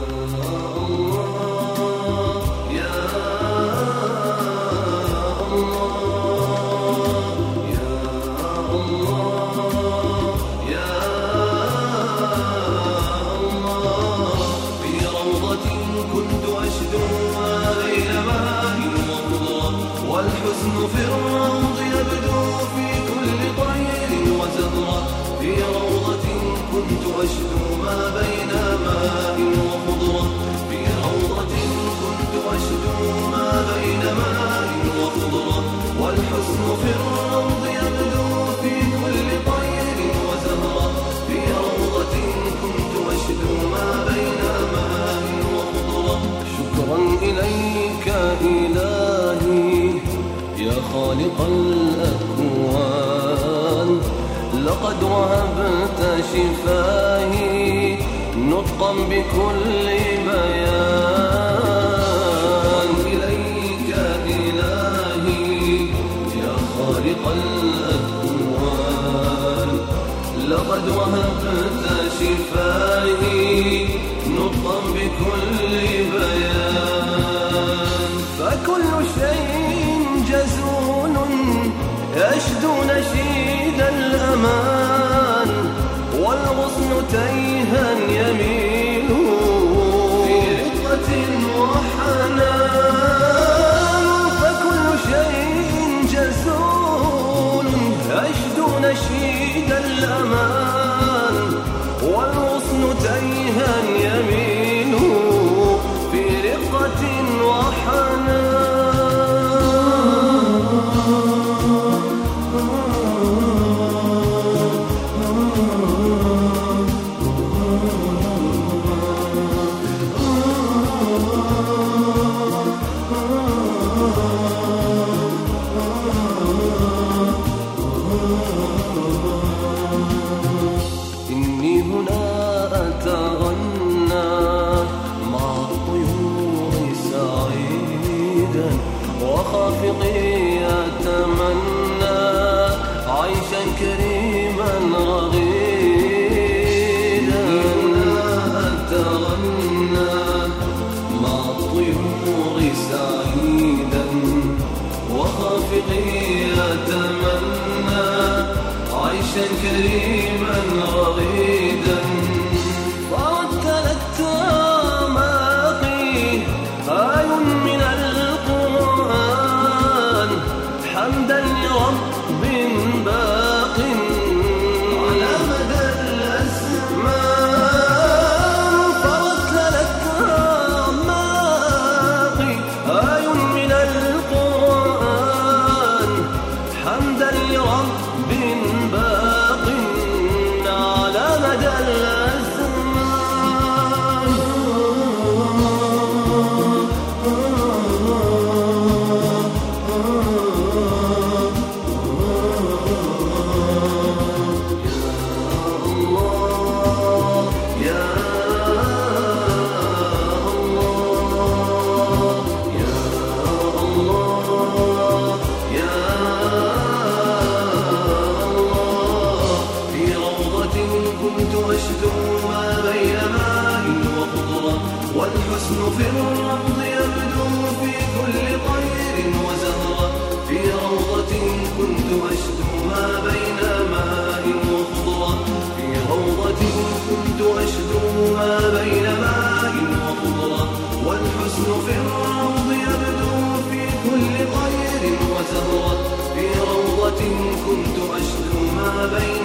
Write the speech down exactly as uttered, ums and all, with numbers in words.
والحزن في الروض يبدو في كل طير وزهرة. في روضة كنت أشدو ما بين ماء وخضرة. في روضة كنت أشدو ما بين ماء وخضرة. والحزن في الروض يبدو في كل طير وزهرة. في روضة كنت أشدو ما بين ماء وخضرة. شكرا إليك إلهي يا خالق الأكوان، لقد وهبت شفاهي نطقا بكل بيان. إليك إلهي يا خالق الأكوان، لقد وهبت شفاهي نطقا بكل بيان. فكل شيء جزول يشدو نشيد الأمان، والغصن تيها يميل في رقة وحنان. فكل شيء جزول يشدو نشيد الأمان، والغصن تيها يميل في رقة وحنان. إني هنا أتغنى مع الطيور سعيدا، وخافقي أتمنى عيشا كريما رغيدا. أتغنى مع الطيور سعيدا، وخافقي أتمنى عيشا كريما رغيدا. وردت أعماقي آي من القرآن، حمدا لرب باق على مدى الأزمان. فردت أعماقي آي من القرآن، حمدا لرب باق على مدى الأزمان. يا الله يا الله يا الله. في روضة كنت أشدو ما بين ماء وخضرة. والحسن في الروض يبدو في كل طير وزهرة. في روضة كنت أشدو ما بين ماء وخضرة. في روضة كنت أشدو ما بين ماء وخضرة. والحسن في الروض يبدو في كل طير وزهرة. في روضة كنت أشدو ما بين